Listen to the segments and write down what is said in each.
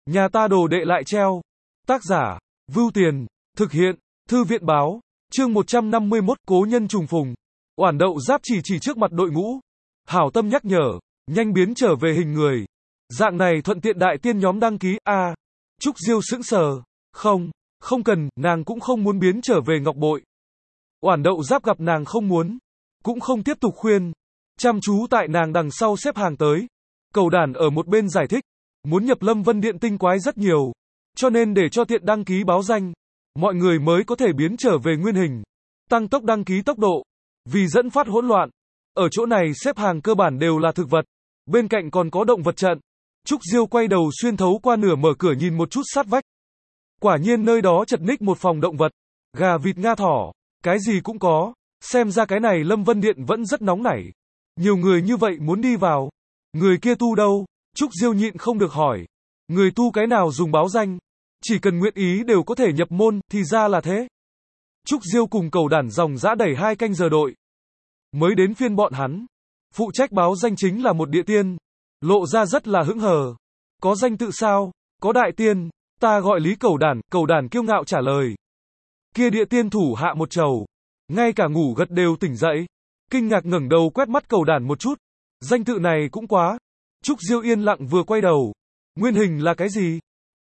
Nhà ta đồ đệ lại treo. Tác giả, Vưu Tiền, thực hiện, Thư viện báo, chương 151, cố nhân trùng phùng. Oản Đậu Giáp chỉ trước mặt đội ngũ. Hảo tâm nhắc nhở, nhanh biến trở về hình người. Dạng này thuận tiện đại tiên nhóm đăng ký, Trúc Diêu sững sờ. Không cần, nàng cũng không muốn biến trở về ngọc bội. Oản Đậu Giáp gặp nàng không muốn, cũng không tiếp tục khuyên. Chăm chú tại nàng đằng sau xếp hàng tới. Cầu đàn ở một bên giải thích, muốn nhập Lâm Vân Điện tinh quái rất nhiều, cho nên để cho tiện đăng ký báo danh, mọi người mới có thể biến trở về nguyên hình, tăng tốc đăng ký tốc độ, vì dẫn phát hỗn loạn. Ở chỗ này xếp hàng cơ bản đều là thực vật, bên cạnh còn có động vật trận. Trúc Diêu quay đầu xuyên thấu qua nửa mở cửa nhìn một chút sát vách. Quả nhiên nơi đó chật ních một phòng động vật, gà vịt nga thỏ, cái gì cũng có, xem ra cái này Lâm Vân Điện vẫn rất nóng nảy. Nhiều người như vậy muốn đi vào. Người kia tu đâu? Trúc Diêu nhịn không được hỏi. Người tu cái nào dùng báo danh? Chỉ cần nguyện ý đều có thể nhập môn, thì ra là thế. Trúc Diêu cùng Cầu Đản dòng dã đẩy 2 canh giờ đội. Mới đến phiên bọn hắn. Phụ trách báo danh chính là một địa tiên. Lộ ra rất là hững hờ. Có danh tự sao? Có đại tiên. Ta gọi Lý Cầu Đản kiêu ngạo trả lời. Kia địa tiên thủ hạ một trầu. Ngay cả ngủ gật đều tỉnh dậy. Kinh ngạc ngẩng đầu quét mắt Cầu Đản một chút. Danh tự này cũng quá. Trúc Diêu yên lặng vừa quay đầu. Nguyên hình là cái gì?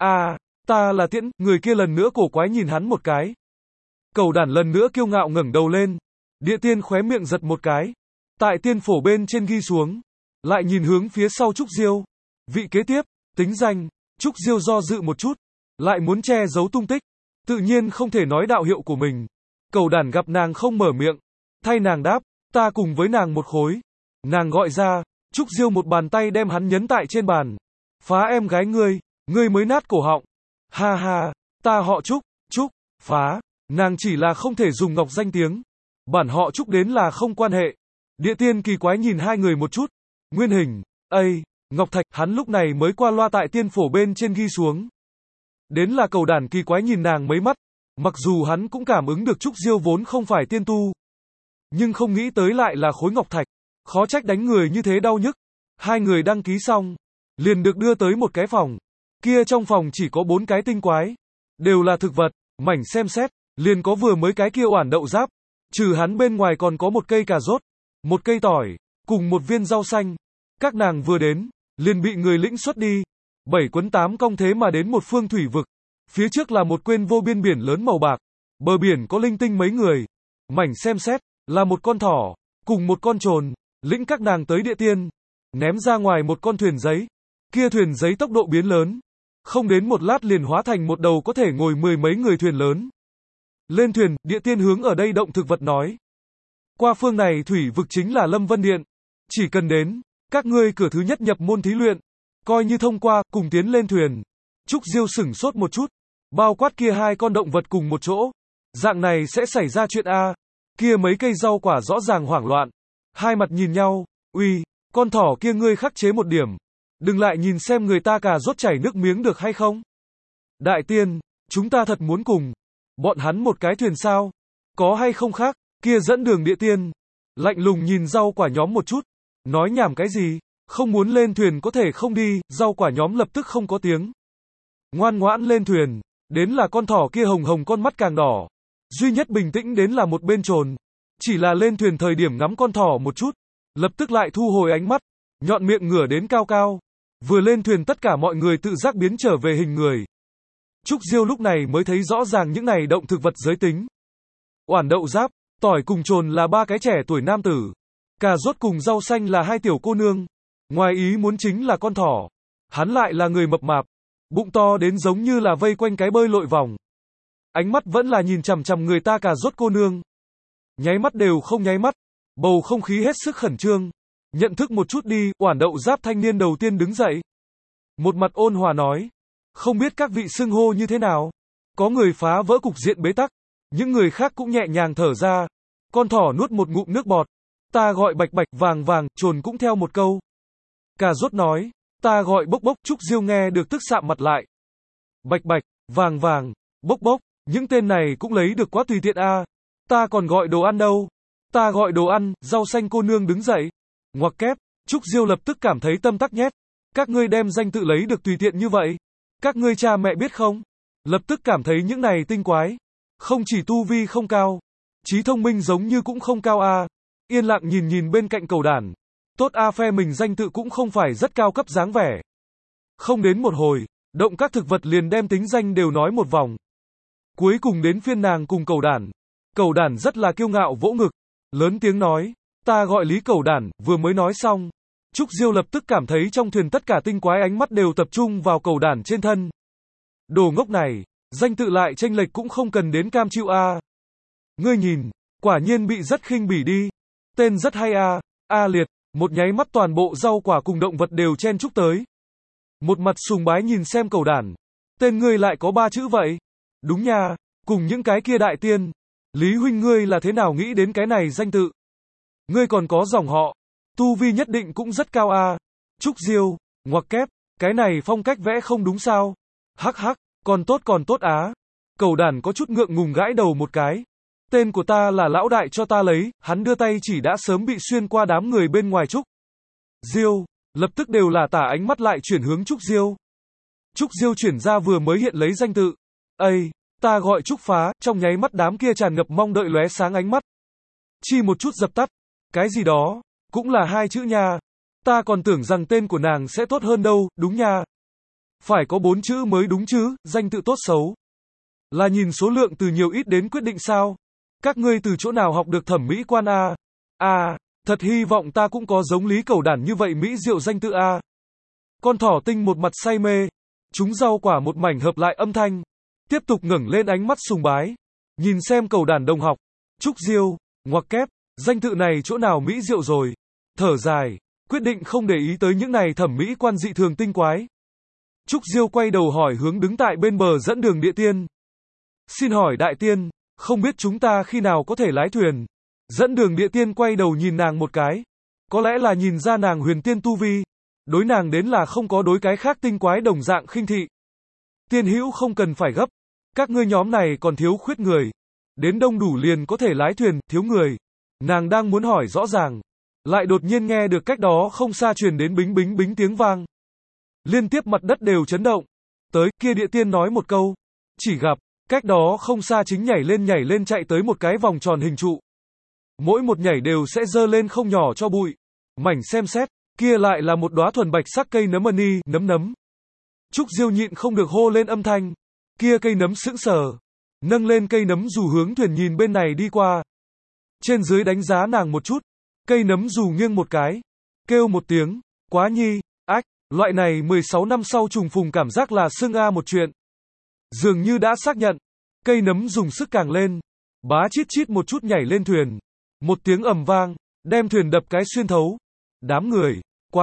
Ta là Tiễn. Người kia lần nữa cổ quái nhìn hắn một cái. Cầu Đản lần nữa kiêu ngạo ngẩng đầu lên. Địa tiên khóe miệng giật một cái. Tại tiên phổ bên trên ghi xuống. Lại nhìn hướng phía sau Trúc Diêu. Vị kế tiếp, tính danh. Trúc Diêu do dự một chút. Lại muốn che giấu tung tích. Tự nhiên không thể nói đạo hiệu của mình. Cầu Đản gặp nàng không mở miệng. Thay nàng đáp. Ta cùng với nàng một khối. Nàng gọi ra. Trúc Diêu một bàn tay đem hắn nhấn tại trên bàn. Phá em gái ngươi mới nát cổ họng. Ha ha, ta họ Trúc, phá. Nàng chỉ là không thể dùng ngọc danh tiếng. Bản họ Trúc đến là không quan hệ. Địa tiên kỳ quái nhìn hai người một chút. Nguyên hình, Ngọc Thạch, hắn lúc này mới qua loa tại tiên phổ bên trên ghi xuống. Đến là Cầu Đản kỳ quái nhìn nàng mấy mắt. Mặc dù hắn cũng cảm ứng được Trúc Diêu vốn không phải tiên tu, nhưng không nghĩ tới lại là khối ngọc thạch. Khó trách đánh người như thế đau nhức. Hai người đăng ký xong, liền được đưa tới một cái phòng. Kia trong phòng chỉ có 4 cái tinh quái, đều là thực vật. Mảnh xem xét, liền có vừa mới cái kia Oản Đậu Giáp. Trừ hắn bên ngoài còn có một cây cà rốt, một cây tỏi, cùng một viên rau xanh. Các nàng vừa đến, liền bị người lĩnh xuất đi. 7 quấn 8 cong thế mà đến một phương thủy vực. Phía trước là một quên vô biên biển lớn màu bạc. Bờ biển có linh tinh mấy người. Mảnh xem xét, là một con thỏ, cùng một con trồn. Lĩnh các nàng tới địa tiên, ném ra ngoài một con thuyền giấy. Kia thuyền giấy tốc độ biến lớn, không đến một lát liền hóa thành một đầu có thể ngồi 10 mấy người thuyền lớn. Lên thuyền, địa tiên hướng ở đây động thực vật nói. Qua phương này thủy vực chính là Lâm Vân Điện. Chỉ cần đến, các ngươi cửa thứ nhất nhập môn thí luyện. Coi như thông qua, cùng tiến lên thuyền. Trúc Diêu sửng sốt một chút. Bao quát kia 2 con động vật cùng một chỗ. Dạng này sẽ xảy ra chuyện A. Kia mấy cây rau quả rõ ràng hoảng loạn. Hai mặt nhìn nhau, uy, con thỏ kia ngươi khắc chế một điểm. Đừng lại nhìn xem người ta cà rốt chảy nước miếng được hay không. Đại tiên, chúng ta thật muốn cùng bọn hắn một cái thuyền sao? Có hay không khác? Kia dẫn đường địa tiên, lạnh lùng nhìn rau quả nhóm một chút. Nói nhảm cái gì? Không muốn lên thuyền có thể không đi. Rau quả nhóm lập tức không có tiếng. Ngoan ngoãn lên thuyền. Đến là con thỏ kia hồng hồng con mắt càng đỏ. Duy nhất bình tĩnh đến là một bên trồn. Chỉ là lên thuyền thời điểm ngắm con thỏ một chút, lập tức lại thu hồi ánh mắt, nhọn miệng ngửa đến cao cao. Vừa lên thuyền tất cả mọi người tự giác biến trở về hình người. Trúc Diêu lúc này mới thấy rõ ràng những này động thực vật giới tính. Oản Đậu Giáp, tỏi cùng trồn là 3 cái trẻ tuổi nam tử. Cà rốt cùng rau xanh là 2 tiểu cô nương. Ngoài ý muốn chính là con thỏ. Hắn lại là người mập mạp, bụng to đến giống như là vây quanh cái bơi lội vòng. Ánh mắt vẫn là nhìn chằm chằm người ta cà rốt cô nương. Nháy mắt đều không nháy mắt. Bầu không khí hết sức khẩn trương. Nhận thức một chút đi. Oản Đậu Giáp thanh niên đầu tiên đứng dậy. Một mặt ôn hòa nói. Không biết các vị xưng hô như thế nào. Có người phá vỡ cục diện bế tắc. Những người khác cũng nhẹ nhàng thở ra. Con thỏ nuốt một ngụm nước bọt. Ta gọi bạch bạch vàng vàng. Trồn cũng theo một câu. Cà rốt nói. Ta gọi bốc bốc. Trúc Diêu nghe được tức sạm mặt lại. Bạch bạch, vàng vàng, bốc bốc. Những tên này cũng lấy được quá tùy tiện a. Ta còn gọi đồ ăn đâu. Ta gọi đồ ăn. Rau xanh cô nương đứng dậy. Ngoặc kép. Trúc Diêu lập tức cảm thấy tâm tắc nhét. Các ngươi đem danh tự lấy được tùy tiện như vậy. Các ngươi cha mẹ biết không? Lập tức cảm thấy những này tinh quái. Không chỉ tu vi không cao, trí thông minh giống như cũng không cao a. Yên lặng nhìn nhìn bên cạnh cầu đàn. Tốt a, phe mình danh tự cũng không phải rất cao cấp dáng vẻ. Không đến một hồi, động các thực vật liền đem tính danh đều nói một vòng. Cuối cùng đến phiên nàng cùng cầu đàn. Cầu đàn rất là kiêu ngạo vỗ ngực, lớn tiếng nói, ta gọi Lý Cầu Đàn. Vừa mới nói xong, Trúc Diêu lập tức cảm thấy trong thuyền tất cả tinh quái ánh mắt đều tập trung vào cầu đàn trên thân. Đồ ngốc này, danh tự lại chênh lệch cũng không cần đến cam chịu a. Ngươi nhìn, quả nhiên bị rất khinh bỉ đi. Tên rất hay a. A liệt, một nháy mắt toàn bộ rau quả cùng động vật đều chen chúc tới. Một mặt sùng bái nhìn xem cầu đàn. Tên ngươi lại có 3 chữ vậy? Đúng nha, cùng những cái kia đại tiên. Lý huynh ngươi là thế nào nghĩ đến cái này danh tự? Ngươi còn có dòng họ, tu vi nhất định cũng rất cao a. Trúc Diêu, ngoặc kép, cái này phong cách vẽ không đúng sao? Hắc hắc, còn tốt á. Cầu đàn có chút ngượng ngùng gãi đầu một cái. Tên của ta là lão đại cho ta lấy, hắn đưa tay chỉ đã sớm bị xuyên qua đám người bên ngoài Trúc Diêu, lập tức đều là tả ánh mắt lại chuyển hướng Trúc Diêu. Trúc Diêu chuyển ra vừa mới hiện lấy danh tự. Ây, ta gọi Trúc Phá, trong nháy mắt đám kia tràn ngập mong đợi lóe sáng ánh mắt. Chi một chút dập tắt. Cái gì đó, cũng là 2 chữ nha. Ta còn tưởng rằng tên của nàng sẽ tốt hơn đâu, đúng nha. Phải có 4 chữ mới đúng chứ, danh tự tốt xấu. Là nhìn số lượng từ nhiều ít đến quyết định sao? Các ngươi từ chỗ nào học được thẩm mỹ quan a? Thật hy vọng ta cũng có giống Lý Cầu Đàn như vậy mỹ diệu danh tự a. Con thỏ tinh một mặt say mê, chúng rau quả một mảnh hợp lại âm thanh, tiếp tục ngẩng lên ánh mắt sùng bái, nhìn xem Cầu Đàn đồng học. Trúc Diêu, ngoặc kép, danh tự này chỗ nào mỹ diệu rồi. Thở dài, quyết định không để ý tới những này thẩm mỹ quan dị thường tinh quái. Trúc Diêu quay đầu hỏi hướng đứng tại bên bờ dẫn đường địa tiên. Xin hỏi đại tiên, không biết chúng ta khi nào có thể lái thuyền? Dẫn đường địa tiên quay đầu nhìn nàng một cái. Có lẽ là nhìn ra nàng huyền tiên tu vi. Đối nàng đến là không có đối cái khác tinh quái đồng dạng khinh thị. Tiên hữu không cần phải gấp. Các ngươi nhóm này còn thiếu khuyết người. Đến đông đủ liền có thể lái thuyền, thiếu người. Nàng đang muốn hỏi rõ ràng. Lại đột nhiên nghe được cách đó không xa truyền đến bính bính bính tiếng vang. Liên tiếp mặt đất đều chấn động. Tới, kia địa tiên nói một câu. Chỉ gặp, cách đó không xa chính nhảy lên chạy tới một cái vòng tròn hình trụ. Mỗi một nhảy đều sẽ dơ lên không nhỏ cho bụi. Mảnh xem xét, kia lại là một đóa thuần bạch sắc cây nấm mani, nấm. Trúc Diêu nhịn không được hô lên âm thanh. Kia cây nấm sững sờ. Nâng lên cây nấm dù hướng thuyền nhìn bên này đi qua. Trên dưới đánh giá nàng một chút. Cây nấm dù nghiêng một cái. Kêu một tiếng. Quá nhi, ách, loại này 16 năm sau trùng phùng cảm giác là xưng a một chuyện. Dường như đã xác nhận. Cây nấm dùng sức càng lên. Bá chít chít một chút nhảy lên thuyền. Một tiếng ầm vang. Đem thuyền đập cái xuyên thấu. Đám người.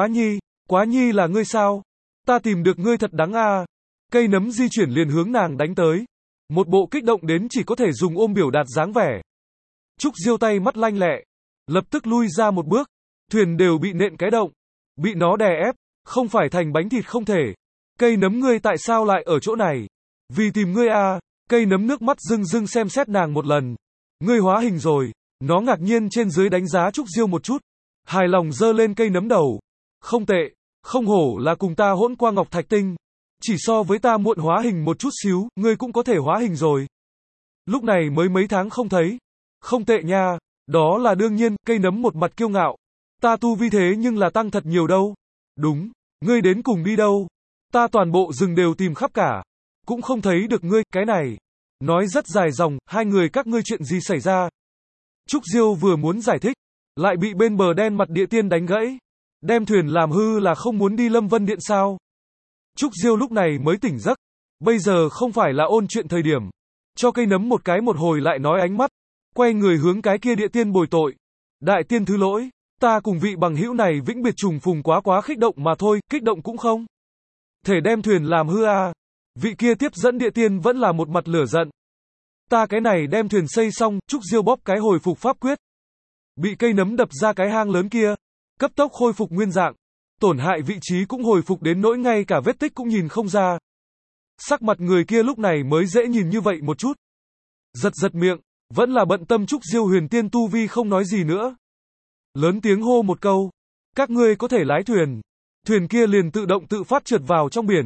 Quá nhi là ngươi sao? Ta tìm được ngươi thật đáng a. Cây nấm di chuyển liền hướng nàng đánh tới. Một bộ kích động đến chỉ có thể dùng ôm biểu đạt dáng vẻ. Trúc Diêu tay mắt lanh lẹ. Lập tức lui ra một bước. Thuyền đều bị nện cái động. Bị nó đè ép. Không phải thành bánh thịt không thể. Cây nấm ngươi tại sao lại ở chỗ này? Vì tìm ngươi a. Cây nấm nước mắt rưng rưng xem xét nàng một lần. Ngươi hóa hình rồi. Nó ngạc nhiên trên dưới đánh giá Trúc Diêu một chút. Hài lòng giơ lên cây nấm đầu. Không tệ. Không hổ là cùng ta hỗn qua ngọc thạch tinh. Chỉ so với ta muộn hóa hình một chút xíu, ngươi cũng có thể hóa hình rồi. Lúc này mới mấy tháng không thấy. Không tệ nha. Đó là đương nhiên, cây nấm một mặt kiêu ngạo. Ta tu vi thế nhưng là tăng thật nhiều đâu. Đúng. Ngươi đến cùng đi đâu? Ta toàn bộ rừng đều tìm khắp cả. Cũng không thấy được ngươi, cái này. Nói rất dài dòng, hai người các ngươi chuyện gì xảy ra? Trúc Diêu vừa muốn giải thích. Lại bị bên bờ đen mặt địa tiên đánh gãy. Đem thuyền làm hư là không muốn đi Lâm Vân Điện sao? Trúc Diêu lúc này mới tỉnh giấc. Bây giờ không phải là ôn chuyện thời điểm. Cho cây nấm một cái một hồi lại nói ánh mắt. Quay người hướng cái kia địa tiên bồi tội. Đại tiên thứ lỗi. Ta cùng vị bằng hữu này vĩnh biệt trùng phùng quá kích động mà thôi, kích động cũng không thể đem thuyền làm hư a. Vị kia tiếp dẫn địa tiên vẫn là một mặt lửa giận. Ta cái này đem thuyền xây xong, Trúc Diêu bóp cái hồi phục pháp quyết. Bị cây nấm đập ra cái hang lớn kia. Cấp tốc khôi phục nguyên dạng. Tổn hại vị trí cũng hồi phục đến nỗi ngay cả vết tích cũng nhìn không ra. Sắc mặt người kia lúc này mới dễ nhìn như vậy một chút. Giật miệng, vẫn là bận tâm Trúc Diêu huyền tiên tu vi không nói gì nữa. Lớn tiếng hô một câu. Các ngươi có thể lái thuyền. Thuyền kia liền tự động tự phát trượt vào trong biển.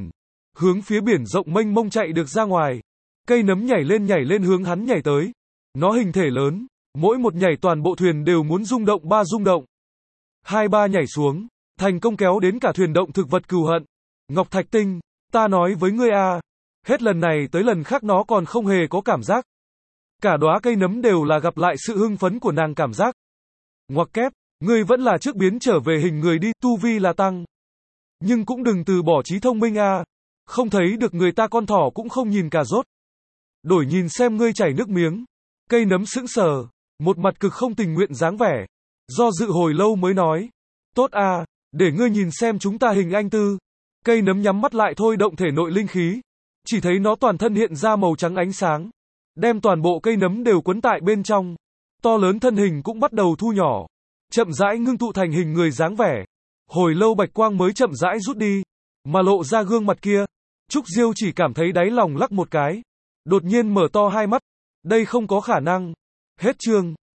hướng phía biển rộng mênh mông chạy được ra ngoài. Cây nấm nhảy lên hướng hắn nhảy tới. Nó hình thể lớn, mỗi một nhảy toàn bộ thuyền đều muốn rung động ba rung động. Hai ba nhảy xuống, thành công kéo đến cả thuyền động thực vật cừu hận. Ngọc Thạch Tinh, ta nói với ngươi à, hết lần này tới lần khác nó còn không hề có cảm giác. Cả đóa cây nấm đều là gặp lại sự hưng phấn của nàng cảm giác. Ngoặc kép, ngươi vẫn là trước biến trở về hình người đi, tu vi là tăng. Nhưng cũng đừng từ bỏ trí thông minh à, không thấy được người ta con thỏ cũng không nhìn cà rốt. Đổi nhìn xem ngươi chảy nước miếng. Cây nấm sững sờ, một mặt cực không tình nguyện dáng vẻ. Do dự hồi lâu mới nói, tốt à, để ngươi nhìn xem chúng ta hình anh tư. Cây nấm nhắm mắt lại thôi động thể nội linh khí. Chỉ thấy nó toàn thân hiện ra màu trắng ánh sáng. Đem toàn bộ cây nấm đều quấn tại bên trong. To lớn thân hình cũng bắt đầu thu nhỏ. Chậm rãi ngưng tụ thành hình người dáng vẻ. Hồi lâu bạch quang mới chậm rãi rút đi. Mà lộ ra gương mặt kia. Trúc Diêu chỉ cảm thấy đáy lòng lắc một cái. Đột nhiên mở to hai mắt. Đây không có khả năng. Hết chương.